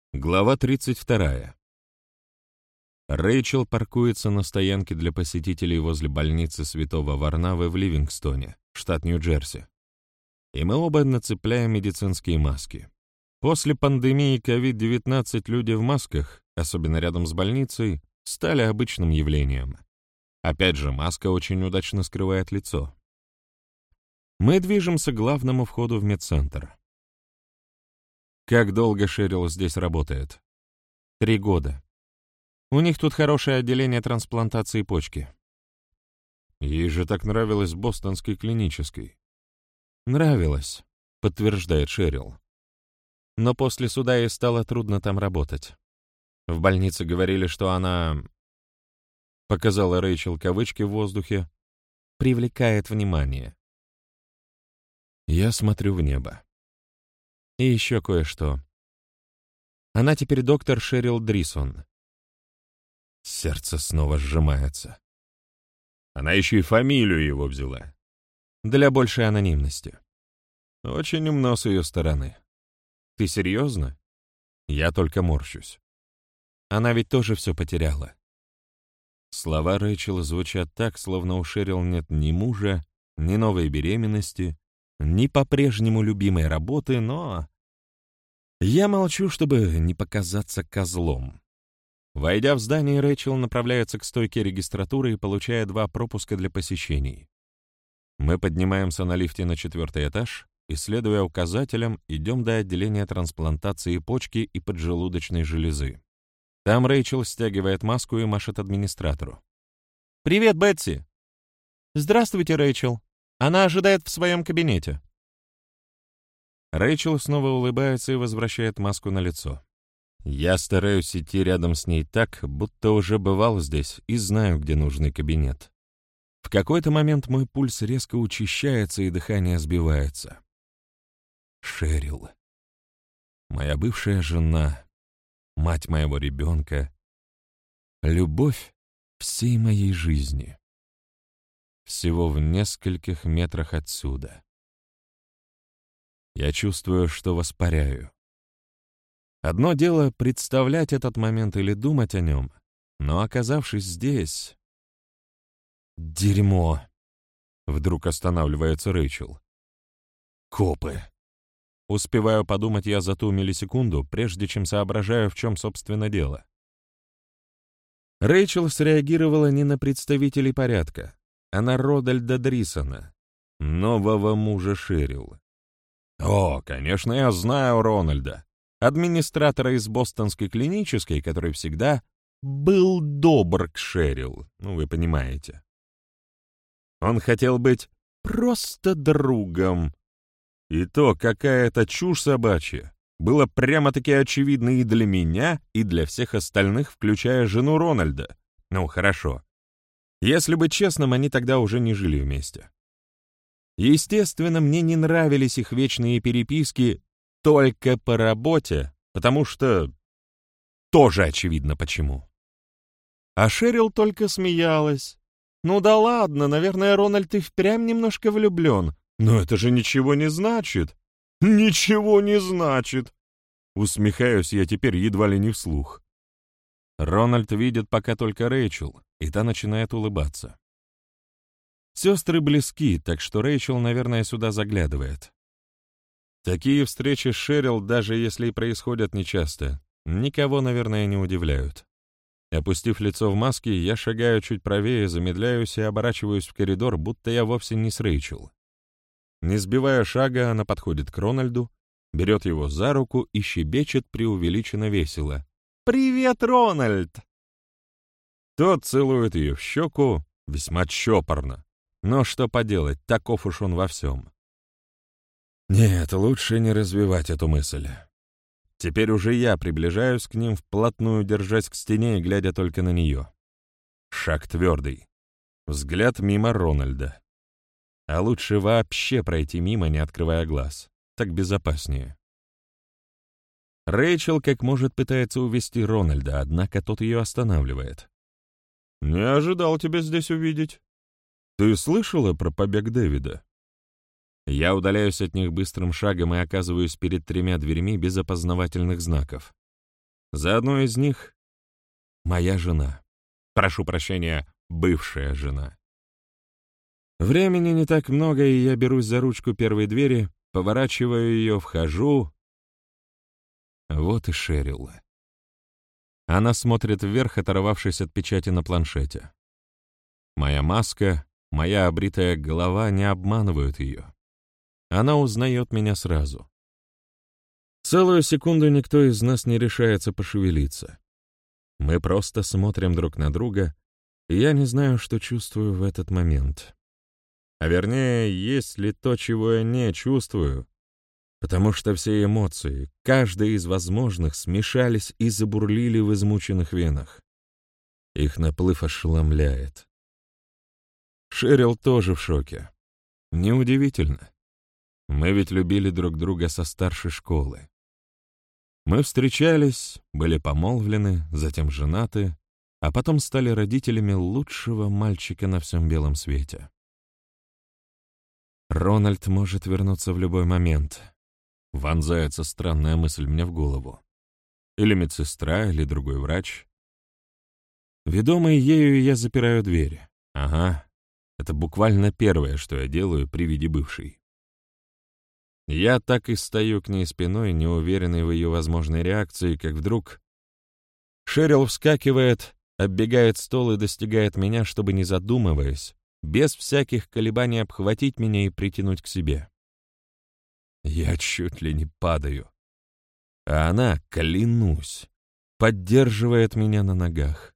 Глава 32. Рэйчел паркуется на стоянке для посетителей возле больницы Святого Варнавы в Ливингстоне, штат Нью-Джерси. И мы оба нацепляем медицинские маски. После пандемии COVID-19 люди в масках, особенно рядом с больницей, стали обычным явлением. Опять же, маска очень удачно скрывает лицо. Мы движемся к главному входу в медцентр. Как долго Шерил здесь работает? 3 года. У них тут хорошее отделение трансплантации почки. Ей же так нравилось в бостонской клинической. Нравилось, подтверждает Шерил. Но после суда ей стало трудно там работать. В больнице говорили, что она, показала Рэйчел кавычки в воздухе, привлекает внимание. Я смотрю в небо. И еще кое-что. Она теперь доктор Шерил Дрисон. Сердце снова сжимается. Она еще и фамилию его взяла. Для большей анонимности. Очень умно с ее стороны. Ты серьезно? Я только морщусь. Она ведь тоже все потеряла. Слова Рэйчел звучат так, словно у Шерил нет ни мужа, ни новой беременности, ни по-прежнему любимой работы, но... Я молчу, чтобы не показаться козлом. Войдя в здание, Рэйчел направляется к стойке регистратуры и получает 2 пропуска для посещений. Мы поднимаемся на лифте на 4-й этаж и, следуя указателям, идем до отделения трансплантации почки и поджелудочной железы. Там Рэйчел стягивает маску и машет администратору. «Привет, Бетси!» «Здравствуйте, Рэйчел. Она ожидает в своем кабинете». Рэйчел снова улыбается и возвращает маску на лицо. Я стараюсь идти рядом с ней так, будто уже бывал здесь и знаю, где нужный кабинет. В какой-то момент мой пульс резко учащается и дыхание сбивается. Шерил. Моя бывшая жена, мать моего ребенка, любовь всей моей жизни. Всего в нескольких метрах отсюда. Я чувствую, что воспаряю. Одно дело представлять этот момент или думать о нем, но оказавшись здесь... Дерьмо! Вдруг останавливается Рэйчел. Копы! Успеваю подумать я за ту миллисекунду, прежде чем соображаю, в чем, собственно, дело. Рэйчел среагировала не на представителей порядка, а на Рональда Дрисона, нового мужа Шерил. О, конечно, я знаю Рональда, администратора из бостонской клинической, который всегда был добр к Шерил, вы понимаете. Он хотел быть просто другом. И то, какая это чушь собачья, было прямо-таки очевидно и для меня, и для всех остальных, включая жену Рональда. Хорошо. Если быть честным, они тогда уже не жили вместе. Естественно, мне не нравились их вечные переписки только по работе, потому что... Тоже очевидно почему. А Шерил только смеялась. «Ну да ладно, наверное, Рональд и впрямь немножко влюблен. Но это же ничего не значит». «Ничего не значит!» Усмехаюсь я теперь едва ли не вслух. Рональд видит пока только Рэйчел, и та начинает улыбаться. Сестры близки, так что Рэйчел, наверное, сюда заглядывает. Такие встречи с Шерил, даже если и происходят нечасто, никого, наверное, не удивляют. Опустив лицо в маске, я шагаю чуть правее, замедляюсь и оборачиваюсь в коридор, будто я вовсе не с Рэйчел. Не сбивая шага, она подходит к Рональду, берет его за руку и щебечет преувеличенно весело. «Привет, Рональд!» Тот целует ее в щеку, весьма чопорно. Но что поделать, таков уж он во всем. Нет, лучше не развивать эту мысль. Теперь уже я приближаюсь к ним вплотную, держась к стене и глядя только на нее. Шаг твердый. Взгляд мимо Рональда. А лучше вообще пройти мимо, не открывая глаз. Так безопаснее. Рэйчел как может пытается увести Рональда, однако тот ее останавливает. «Не ожидал тебя здесь увидеть. Ты слышала про побег Дэвида?» Я удаляюсь от них быстрым шагом и оказываюсь перед 3 дверьми без опознавательных знаков. За одной из них — моя жена. Прошу прощения, бывшая жена. Времени не так много, и я берусь за ручку первой двери, поворачиваю ее, вхожу. Вот и Шерил. Она смотрит вверх, оторвавшись от печати на планшете. Моя маска, моя обритая голова не обманывают ее. Она узнает меня сразу. Целую секунду никто из нас не решается пошевелиться. Мы просто смотрим друг на друга, и я не знаю, что чувствую в этот момент. А вернее, есть ли то, чего я не чувствую, потому что все эмоции, каждая из возможных, смешались и забурлили в измученных венах. Их наплыв ошеломляет. Шерил тоже в шоке. Неудивительно. Мы ведь любили друг друга со старшей школы. Мы встречались, были помолвлены, затем женаты, а потом стали родителями лучшего мальчика на всем белом свете. Рональд может вернуться в любой момент. Вонзается странная мысль мне в голову. Или медсестра, или другой врач. Ведомый ею, я запираю дверь. Ага, это буквально первое, что я делаю при виде бывшей. Я так и стою к ней спиной, неуверенный в ее возможной реакции, как вдруг Шерил вскакивает, оббегает стол и достигает меня, чтобы, не задумываясь, без всяких колебаний обхватить меня и притянуть к себе. Я чуть ли не падаю. А она, клянусь, поддерживает меня на ногах.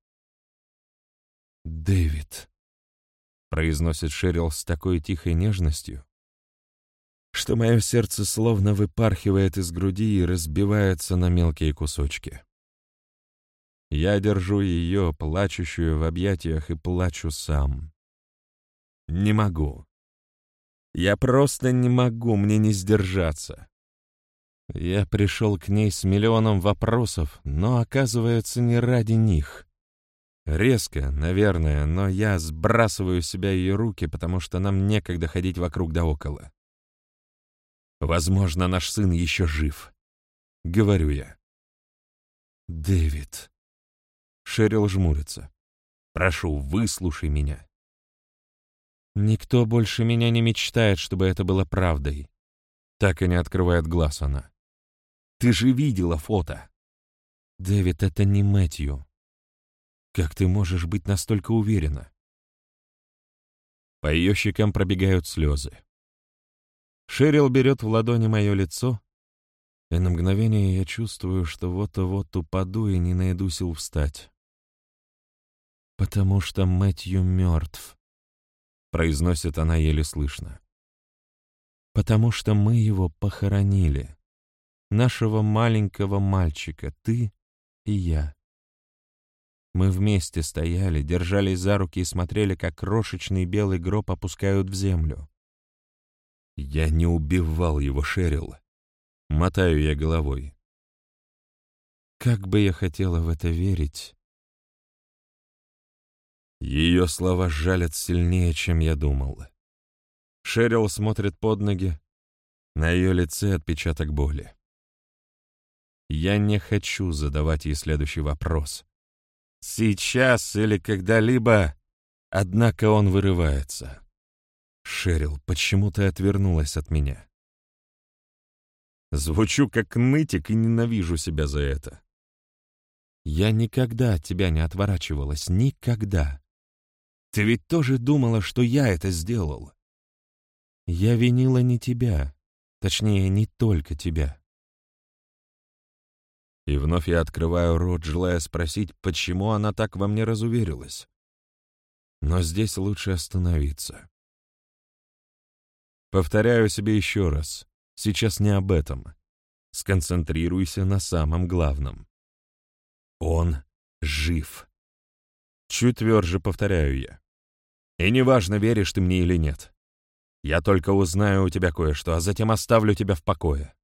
«Дэвид», — произносит Шерил с такой тихой нежностью, что мое сердце словно выпархивает из груди и разбивается на мелкие кусочки. Я держу ее, плачущую в объятиях, и плачу сам. Не могу. Я просто не могу, мне не сдержаться. Я пришел к ней с миллионом вопросов, но, оказывается, не ради них. Резко, наверное, но я сбрасываю с себя ее руки, потому что нам некогда ходить вокруг да около. Возможно, наш сын еще жив. Говорю я. «Дэвид». Шерил жмурится. «Прошу, выслушай меня». «Никто больше меня не мечтает, чтобы это было правдой». Так и не открывает глаз она. «Ты же видела фото». «Дэвид, это не Мэтью. Как ты можешь быть настолько уверена?» По ее щекам пробегают слезы. Шерил берет в ладони мое лицо, и на мгновение я чувствую, что вот-вот упаду и не найду сил встать. «Потому что Мэтью мертв», — произносит она еле слышно. «Потому что мы его похоронили. Нашего маленького мальчика, ты и я. Мы вместе стояли, держались за руки и смотрели, как крошечный белый гроб опускают в землю. Я не убивал его, Шерил. Мотаю я головой. Как бы я хотела в это верить. Ее слова жалят сильнее, чем я думал. Шерил смотрит под ноги. На ее лице отпечаток боли. Я не хочу задавать ей следующий вопрос. Сейчас или когда-либо, однако он вырывается. «Шерил, почему ты отвернулась от меня?» Звучу как нытик и ненавижу себя за это. Я никогда от тебя не отворачивалась, никогда. Ты ведь тоже думала, что я это сделал. Я винила не тебя, точнее, не только тебя. И вновь я открываю рот, желая спросить, почему она так во мне разуверилась. Но здесь лучше остановиться. Повторяю себе еще раз, сейчас не об этом. Сконцентрируйся на самом главном. Он жив. Чуть тверже повторяю я. И неважно, веришь ты мне или нет. Я только узнаю у тебя кое-что, а затем оставлю тебя в покое.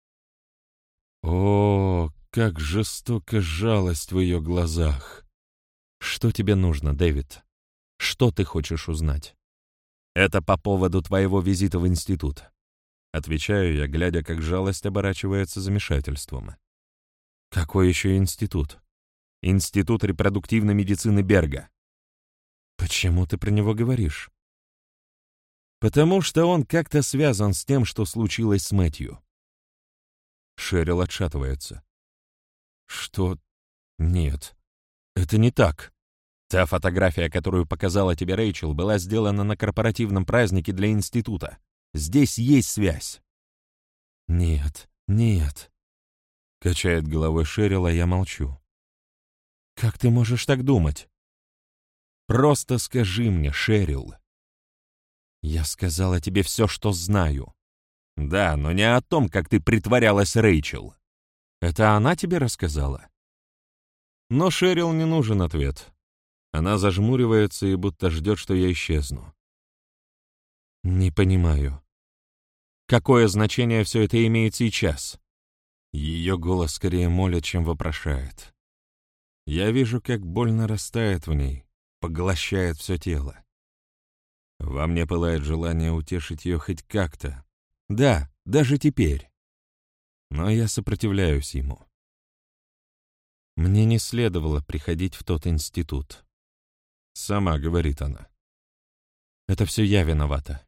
О, как жестока жалость в ее глазах. Что тебе нужно, Дэвид? Что ты хочешь узнать? Это по поводу твоего визита в институт. Отвечаю я, глядя, как жалость оборачивается замешательством. Какой еще институт? Институт репродуктивной медицины Берга. Почему ты про него говоришь? Потому что он как-то связан с тем, что случилось с Мэтью. Шерил отшатывается. Что? Нет, это не так. Та фотография, которую показала тебе Рэйчел, была сделана на корпоративном празднике для института. Здесь есть связь. Нет, нет. Качает головой Шерил, а я молчу. Как ты можешь так думать? Просто скажи мне, Шерил. Я сказала тебе все, что знаю. Да, но не о том, как ты притворялась Рэйчел. Это она тебе рассказала? Но Шерил не нужен ответ. Она зажмуривается и будто ждет, что я исчезну. Не понимаю. Какое значение все это имеет сейчас? Ее голос скорее молит, чем вопрошает. Я вижу, как боль нарастает в ней, поглощает все тело. Во мне пылает желание утешить ее хоть как-то. Да, даже теперь. Но я сопротивляюсь ему. Мне не следовало приходить в тот институт. Сама говорит она. Это все я виновата.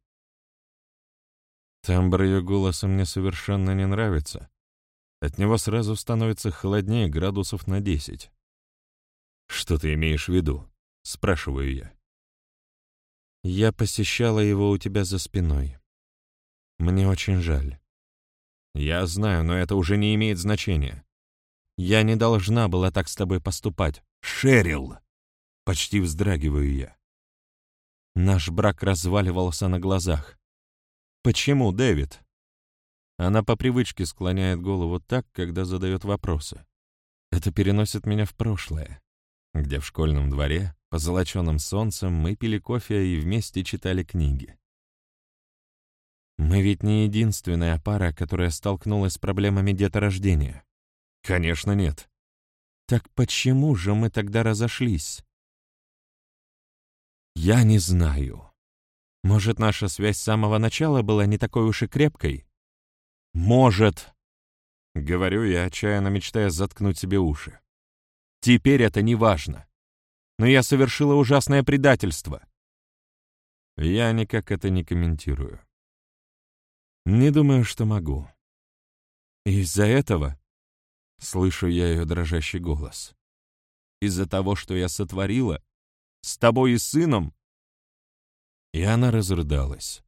Тембр ее голоса мне совершенно не нравится. От него сразу становится холоднее градусов на 10. «Что ты имеешь в виду?» — спрашиваю я. «Я посещала его у тебя за спиной. Мне очень жаль». «Я знаю, но это уже не имеет значения. Я не должна была так с тобой поступать. Шерил!» — почти вздрагиваю я. Наш брак разваливался на глазах. «Почему, Дэвид?» Она по привычке склоняет голову так, когда задает вопросы. Это переносит меня в прошлое, где в школьном дворе, позолоченным солнцем, мы пили кофе и вместе читали книги. Мы ведь не единственная пара, которая столкнулась с проблемами деторождения. Конечно, нет. Так почему же мы тогда разошлись? Я не знаю. Может, наша связь с самого начала была не такой уж и крепкой? Может. Говорю я, отчаянно мечтая заткнуть себе уши. Теперь это не важно. Но я совершила ужасное предательство. Я никак это не комментирую. Не думаю, что могу. Из-за этого, слышу я ее дрожащий голос, из-за того, что я сотворила, с тобой и сыном. И она разрыдалась.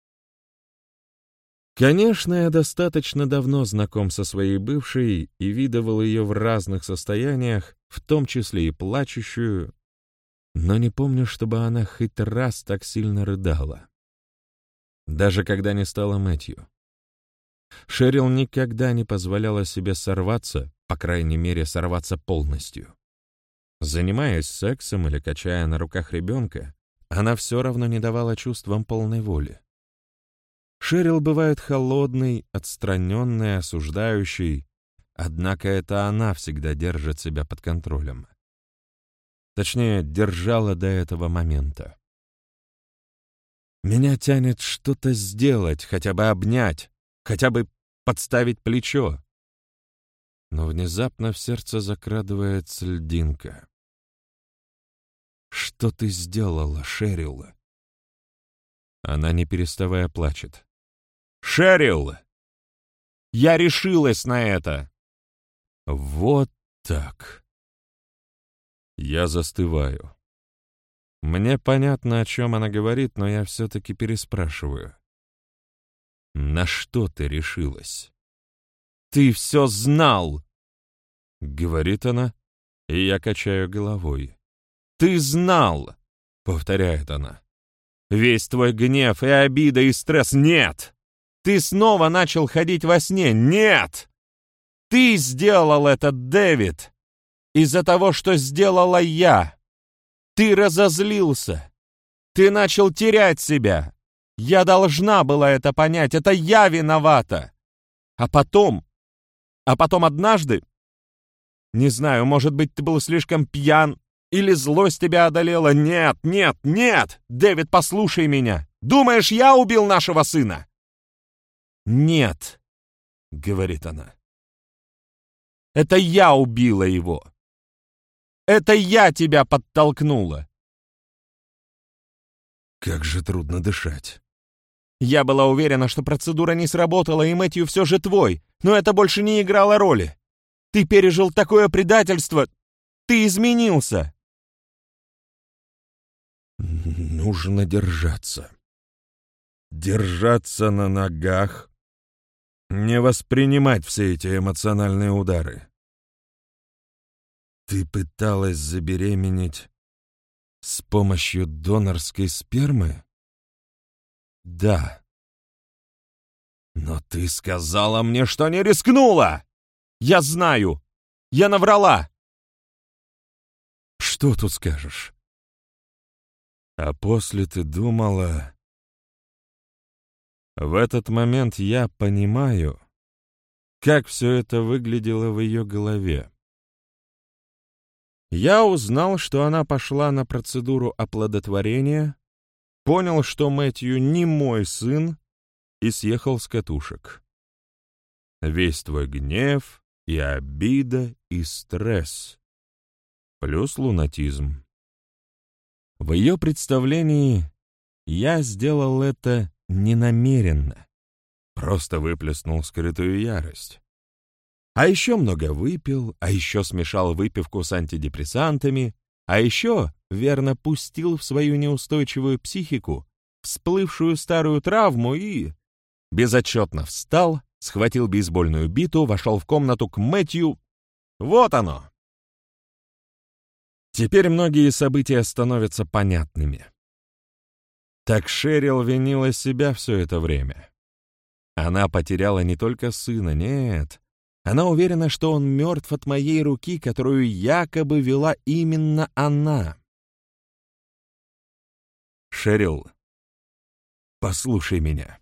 Конечно, я достаточно давно знаком со своей бывшей и видывал ее в разных состояниях, в том числе и плачущую, но не помню, чтобы она хоть раз так сильно рыдала. Даже когда не стало Мэтью. Шерил никогда не позволяла себе сорваться, по крайней мере, сорваться полностью. Занимаясь сексом или качая на руках ребенка, она все равно не давала чувствам полной воли. Шерил бывает холодной, отстраненной, осуждающей, однако это она всегда держит себя под контролем. Точнее, держала до этого момента. Меня тянет что-то сделать, хотя бы обнять, хотя бы подставить плечо. Но внезапно в сердце закрадывается льдинка. «Что ты сделала, Шерил?» Она, не переставая, плачет. «Шерил! Я решилась на это!» Вот так. Я застываю. Мне понятно, о чем она говорит, но я все-таки переспрашиваю. «На что ты решилась?» «Ты все знал!» — говорит она, и я качаю головой. «Ты знал!» — повторяет она. «Весь твой гнев и обида и стресс — нет! Ты снова начал ходить во сне — нет! Ты сделал это, Дэвид, из-за того, что сделала я! Ты разозлился! Ты начал терять себя! Я должна была это понять, это я виновата! А потом однажды, не знаю, может быть, ты был слишком пьян, или злость тебя одолела? Нет, нет, нет! Дэвид, послушай меня! Думаешь, я убил нашего сына?» «Нет», — говорит она. Это я убила его! Это я тебя подтолкнула!» Как же трудно дышать. Я была уверена, что процедура не сработала, и Мэтью все же твой, но это больше не играло роли. Ты пережил такое предательство! Ты изменился!» Нужно держаться. Держаться на ногах. Не воспринимать все эти эмоциональные удары. Ты пыталась забеременеть с помощью донорской спермы? Да. Но ты сказала мне, что не рискнула! Я знаю! Я наврала! Что тут скажешь? А после ты думала... В этот момент я понимаю, как все это выглядело в ее голове. Я узнал, что она пошла на процедуру оплодотворения, понял, что Мэтью не мой сын, и съехал с катушек. Весь твой гнев и обида и стресс, плюс лунатизм. В ее представлении я сделал это ненамеренно, просто выплеснул скрытую ярость. А еще много выпил, а еще смешал выпивку с антидепрессантами, а еще верно пустил в свою неустойчивую психику всплывшую старую травму и... Безотчетно встал, схватил бейсбольную биту, вошел в комнату к Мэтью. Вот оно! Теперь многие события становятся понятными. Так Шерил винила себя все это время. Она потеряла не только сына, нет. Она уверена, что он мертв от моей руки, которую якобы вела именно она. Шерил, послушай меня.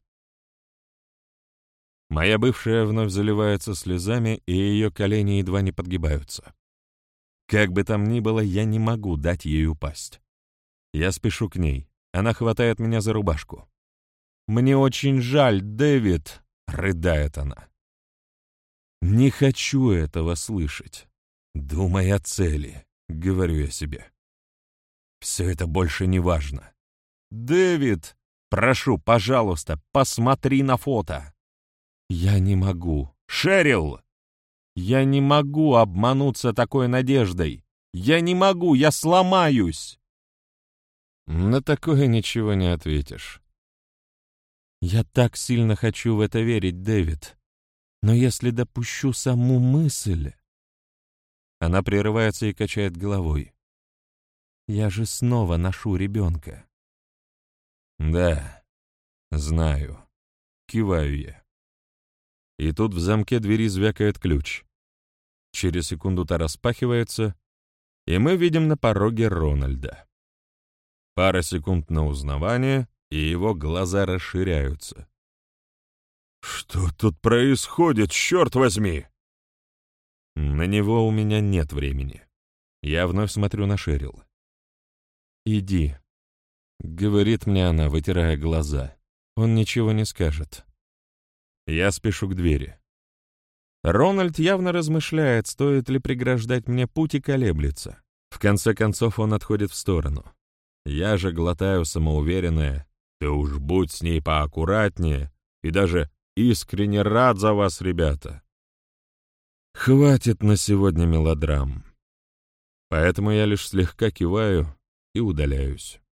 Моя бывшая вновь заливается слезами, и ее колени едва не подгибаются. Как бы там ни было, я не могу дать ей упасть. Я спешу к ней. Она хватает меня за рубашку. «Мне очень жаль, Дэвид!» — рыдает она. «Не хочу этого слышать. Думай о цели», — говорю я себе. «Все это больше не важно. Дэвид, прошу, пожалуйста, посмотри на фото». «Я не могу. Шерил! Я не могу обмануться такой надеждой. Я не могу, я сломаюсь!» На такое ничего не ответишь. «Я так сильно хочу в это верить, Дэвид. Но если допущу саму мысль...» Она прерывается и качает головой. «Я же снова ношу ребенка». «Да, знаю», — киваю я. И тут в замке двери звякает ключ. Через секунду та распахивается, и мы видим на пороге Рональда. Пара секунд на узнавание, и его глаза расширяются. «Что тут происходит, черт возьми?» На него у меня нет времени. Я вновь смотрю на Шерил. «Иди», — говорит мне она, вытирая глаза. Он ничего не скажет. Я спешу к двери. Рональд явно размышляет, стоит ли преграждать мне путь, и колеблется. В конце концов он отходит в сторону. Я же глотаю самоуверенное: «Ты уж будь с ней поаккуратнее, и даже искренне рад за вас, ребята». Хватит на сегодня мелодрам. Поэтому я лишь слегка киваю и удаляюсь.